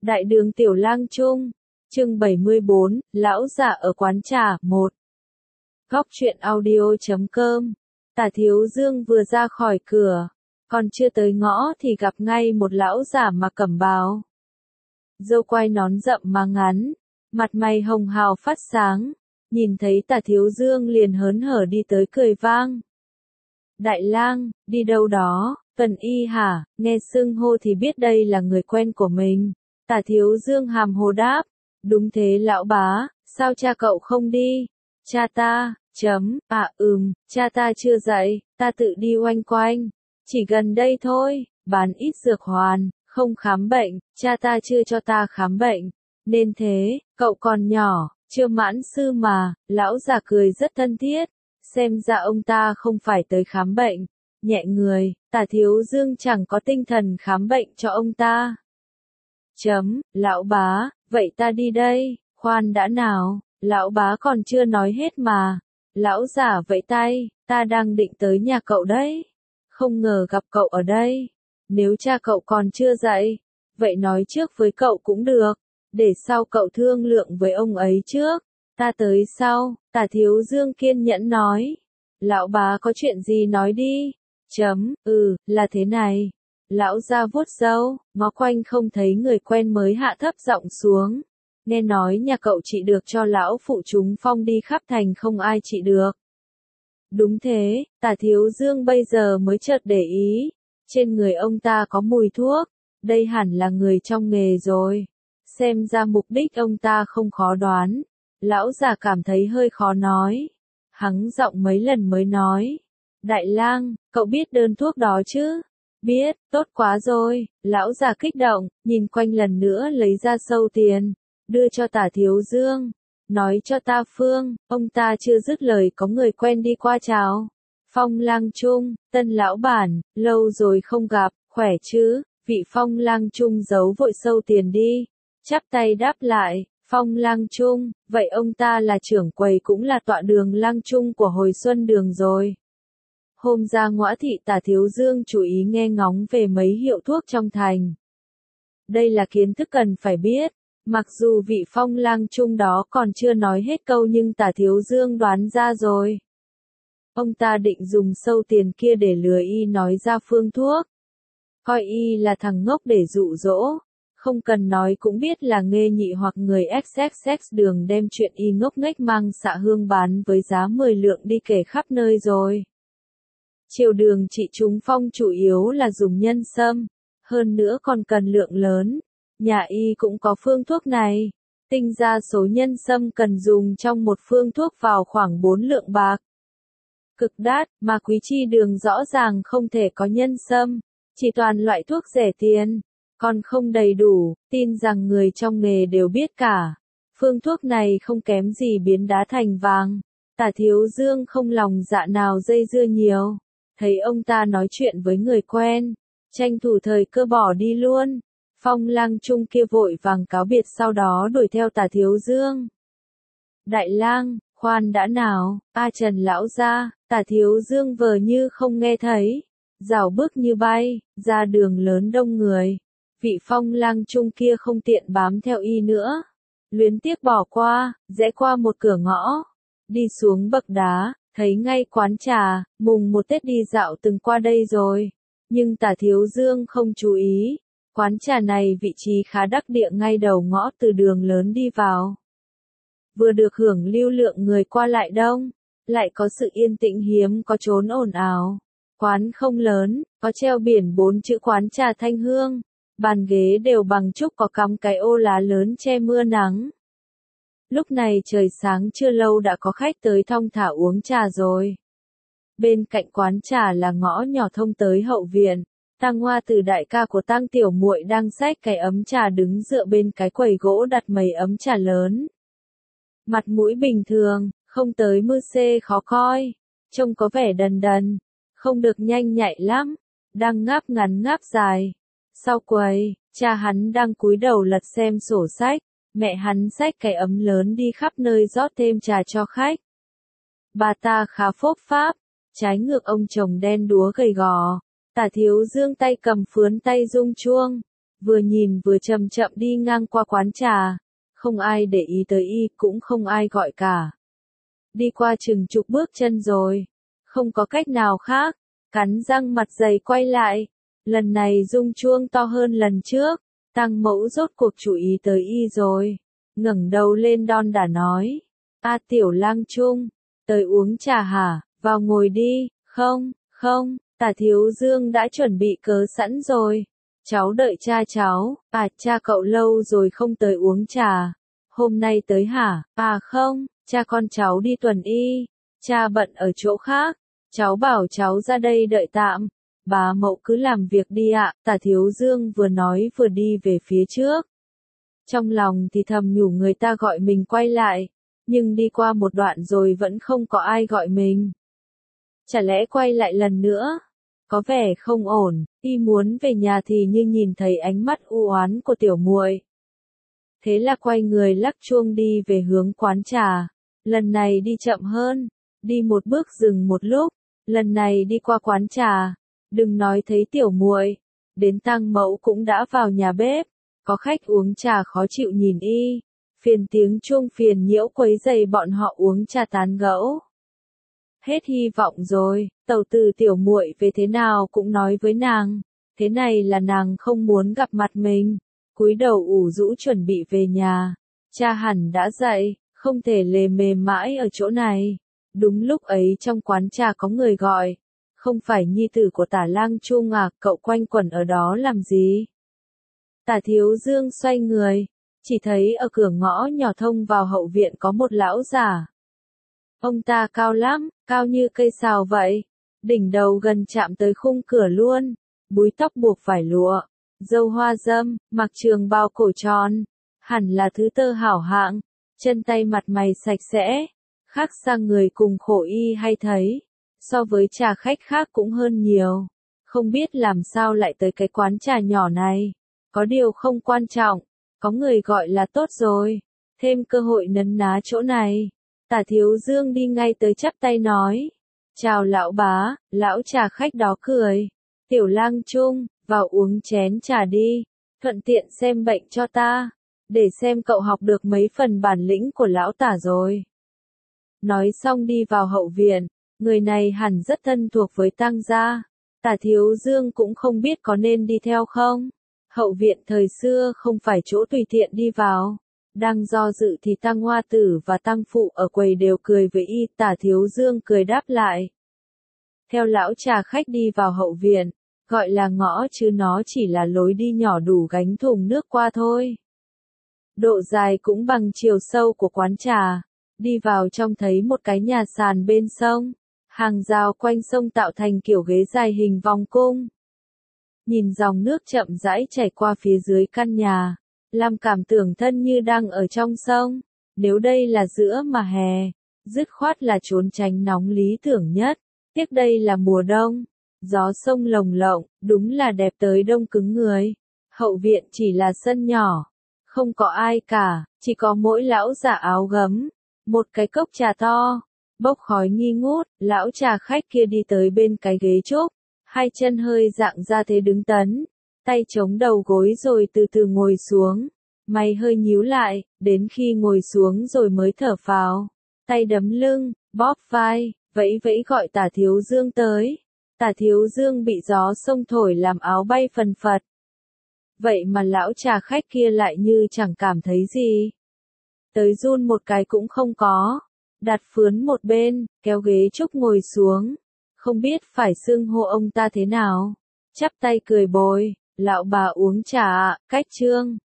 Đại đường Tiểu Lang Trung, chương 74, Lão giả ở quán trà, 1. Góc truyện audio.com. Tả Thiếu Dương vừa ra khỏi cửa, còn chưa tới ngõ thì gặp ngay một lão giả mặc cẩm bào. Râu quai nón rậm mà ngắn, mặt mày hồng hào phát sáng, nhìn thấy Tả Thiếu Dương liền hớn hở đi tới cười vang. Đại lang, đi đâu đó? Tuần y hả? Nghe xưng hô thì biết đây là người quen của mình. Tả Thiếu Dương hàm hồ đáp. Đúng thế lão bá, sao cha cậu không đi? Cha ta, cha ta chưa dậy, ta tự đi oanh quanh. Chỉ gần đây thôi, bán ít dược hoàn, không khám bệnh, cha ta chưa cho ta khám bệnh. Nên thế, cậu còn nhỏ, chưa mãn sư mà, lão già cười rất thân thiết. Xem ra ông ta không phải tới khám bệnh. Nhẹ người, Tả Thiếu Dương chẳng có tinh thần khám bệnh cho ông ta. Lão bá, vậy ta đi đây, khoan đã nào, lão bá còn chưa nói hết mà. Lão giả vẫy tay, ta đang định tới nhà cậu đấy. Không ngờ gặp cậu ở đây. Nếu cha cậu còn chưa dậy, vậy nói trước với cậu cũng được, để sau cậu thương lượng với ông ấy trước. Ta tới sau, Tả Thiếu Dương kiên nhẫn nói. Lão bá có chuyện gì nói đi. Là thế này. Lão ra vuốt râu, ngó quanh không thấy người quen mới hạ thấp giọng xuống. Nghe nói nhà cậu trị được cho lão phụ chúng phong đi khắp thành không ai trị được. Đúng thế, Tả Thiếu Dương bây giờ mới chợt để ý. Trên người ông ta có mùi thuốc, đây hẳn là người trong nghề rồi. Xem ra mục đích ông ta không khó đoán. Lão già cảm thấy hơi khó nói. Hắng giọng mấy lần mới nói. Đại lang, cậu biết đơn thuốc đó chứ? Biết, tốt quá rồi. Lão già kích động, nhìn quanh lần nữa lấy ra sâu tiền, đưa cho Tả Thiếu Dương. Nói cho ta Phương, ông ta chưa dứt lời có người quen đi qua chào. Phong Lang Trung, Tân lão bản, lâu rồi không gặp, khỏe chứ? Vị Phong Lang Trung giấu vội sâu tiền đi. Chắp tay đáp lại, Phong Lang Trung, vậy ông ta là trưởng quầy cũng là tọa đường Lang Trung của hồi xuân đường rồi. Hôm ra ngõ thị Tả Thiếu Dương chú ý nghe ngóng về mấy hiệu thuốc trong thành. Đây là kiến thức cần phải biết. Mặc dù vị Phong Lang Trung đó còn chưa nói hết câu nhưng Tả Thiếu Dương đoán ra rồi. Ông ta định dùng sâu tiền kia để lừa y nói ra phương thuốc. Coi y là thằng ngốc để dụ dỗ. Không cần nói cũng biết là nghê nhị hoặc người XXX đường đem chuyện y ngốc nghếch mang xạ hương bán với giá 10 lượng đi kể khắp nơi rồi. Triều đường trị chúng phong chủ yếu là dùng nhân sâm, hơn nữa còn cần lượng lớn. Nhà y cũng có phương thuốc này. Tinh ra số nhân sâm cần dùng trong một phương thuốc vào khoảng 4 lượng bạc. Cực đắt, mà quý chi đường rõ ràng không thể có nhân sâm, chỉ toàn loại thuốc rẻ tiền, còn không đầy đủ, tin rằng người trong nghề đều biết cả. Phương thuốc này không kém gì biến đá thành vàng. Tả Thiếu Dương không lòng dạ nào dây dưa nhiều. Thấy ông ta nói chuyện với người quen, tranh thủ thời cơ bỏ đi luôn. Phong Lang Trung kia vội vàng cáo biệt sau đó đuổi theo Tả Thiếu Dương. Đại lang, khoan đã nào, Trần lão gia, Tả Thiếu Dương vờ như không nghe thấy, rảo bước như bay, ra đường lớn đông người. Vị Phong Lang Trung kia không tiện bám theo y nữa, luyến tiếc bỏ qua, rẽ qua một cửa ngõ, đi xuống bậc đá. Thấy ngay quán trà, mùng một Tết đi dạo từng qua đây rồi. Nhưng Tả Thiếu Dương không chú ý. Quán trà này vị trí khá đắc địa ngay đầu ngõ từ đường lớn đi vào. Vừa được hưởng lưu lượng người qua lại đông, lại có sự yên tĩnh hiếm có chốn ồn ào. Quán không lớn, có treo biển 4 chữ quán trà Thanh Hương. Bàn ghế đều bằng trúc có cắm cái ô lá lớn che mưa nắng. Lúc này trời sáng chưa lâu đã có khách tới thong thả uống trà rồi. Bên cạnh quán trà là ngõ nhỏ thông tới hậu viện. Tang Hoa Tử đại ca của Tang tiểu muội đang xách cái ấm trà đứng dựa bên cái quầy gỗ đặt mấy ấm trà lớn. Mặt mũi bình thường, không tới mưa xê khó coi. Trông có vẻ đần đần, không được nhanh nhạy lắm. Đang ngáp ngắn ngáp dài. Sau quầy, cha hắn đang cúi đầu lật xem sổ sách. Mẹ hắn xách cái ấm lớn đi khắp nơi rót thêm trà cho khách. Bà ta khá phốp pháp, trái ngược ông chồng đen đúa gầy gò. Tả Thiếu Dương tay cầm phướn tay rung chuông, vừa nhìn vừa chậm chậm đi ngang qua quán trà, không ai để ý tới y, cũng không ai gọi cả. Đi qua chừng chục bước chân rồi, không có cách nào khác, cắn răng mặt dày quay lại. Lần này rung chuông to hơn lần trước, Tăng Mẫu rốt cuộc chú ý tới y rồi, ngẩng đầu lên đon đả nói: "A Tiểu Lang Trung, tới uống trà hả? Vào ngồi đi." "Không, không, Tả Thiếu Dương đã chuẩn bị cớ sẵn rồi. Cháu đợi cha cháu." "À, cha cậu lâu rồi không tới uống trà. Hôm nay tới hả?" "À không, cha con cháu đi tuần y. Cha bận ở chỗ khác. Cháu bảo cháu ra đây đợi tạm." "Bá mẫu cứ làm việc đi ạ." Tả Thiếu Dương vừa nói vừa đi về phía trước. Trong lòng thì thầm nhủ người ta gọi mình quay lại, nhưng đi qua một đoạn rồi vẫn không có ai gọi mình. Chả lẽ quay lại lần nữa? Có vẻ không ổn, y muốn về nhà thì như nhìn thấy ánh mắt u oán của tiểu muội. Thế là quay người lắc chuông đi về hướng quán trà. Lần này đi chậm hơn, đi một bước dừng một lúc, lần này đi qua quán trà. Đừng nói thấy tiểu muội, đến Tăng Mẫu cũng đã vào nhà bếp, có khách uống trà khó chịu nhìn y, phiền tiếng chuông phiền nhiễu quấy rầy bọn họ uống trà tán gẫu. Hết hy vọng rồi, tàu từ tiểu muội về thế nào cũng nói với nàng, thế này là nàng không muốn gặp mặt mình, cúi đầu ủ rũ chuẩn bị về nhà. Cha hẳn đã dậy, không thể lề mề mãi ở chỗ này. Đúng lúc ấy trong quán trà có người gọi: "Không phải nhi tử của Tả Lang Trung à, cậu quanh quẩn ở đó làm gì?" Tả Thiếu Dương xoay người, chỉ thấy ở cửa ngõ nhỏ thông vào hậu viện có một lão già. Ông ta cao lắm, cao như cây sào vậy, đỉnh đầu gần chạm tới khung cửa luôn, búi tóc buộc vải lụa, râu hoa râm, mặc trường bào cổ tròn, hẳn là thứ tơ hảo hạng, chân tay mặt mày sạch sẽ, khác sang người cùng khổ y hay thấy, so với trà khách khác cũng hơn nhiều. Không biết làm sao lại tới cái quán trà nhỏ này, có điều không quan trọng, có người gọi là tốt rồi, thêm cơ hội nấn ná chỗ này. Tả Thiếu Dương đi ngay tới chắp tay nói: "Chào lão bá." Lão trà khách đó cười: "Tiểu Lang Trung, vào uống chén trà đi, thuận tiện xem bệnh cho ta, để xem cậu học được mấy phần bản lĩnh của lão Tả rồi." Nói xong đi vào hậu viện, người này hẳn rất thân thuộc với Tăng gia. Tả Thiếu Dương cũng không biết có nên đi theo không. Hậu viện thời xưa không phải chỗ tùy tiện đi vào. Đang do dự thì Tăng Hoa Tử và Tăng Phụ ở quầy đều cười với y. Tả Thiếu Dương cười đáp lại. Theo lão trà khách đi vào hậu viện, gọi là ngõ chứ nó chỉ là lối đi nhỏ đủ gánh thùng nước qua thôi. Độ dài cũng bằng chiều sâu của quán trà. Đi vào trong thấy một cái nhà sàn bên sông, hàng rào quanh sông tạo thành kiểu ghế dài hình vòng cung. Nhìn dòng nước chậm rãi chảy qua phía dưới căn nhà, làm cảm tưởng thân như đang ở trong sông. Nếu đây là giữa mà hè, dứt khoát là trốn tránh nóng lý tưởng nhất. Tiếc đây là mùa đông, gió sông lồng lộng, đúng là đẹp tới đông cứng người. Hậu viện chỉ là sân nhỏ, không có ai cả, chỉ có mỗi lão già áo gấm, một cái cốc trà to, bốc khói nghi ngút. Lão trà khách kia đi tới bên cái ghế trúc, hai chân hơi dạng ra thế đứng tấn, tay chống đầu gối rồi từ từ ngồi xuống, mày hơi nhíu lại, đến khi ngồi xuống rồi mới thở phào, tay đấm lưng, bóp vai, vẫy vẫy gọi Tả Thiếu Dương tới. Tả Thiếu Dương bị gió sông thổi làm áo bay phần phật. Vậy mà lão trà khách kia lại như chẳng cảm thấy gì. Tới run một cái cũng không có, đặt phướn một bên, kéo ghế trúc ngồi xuống. Không biết phải xưng hô ông ta thế nào. Chắp tay cười bồi: "Lão bà uống trà ạ." Cách trương.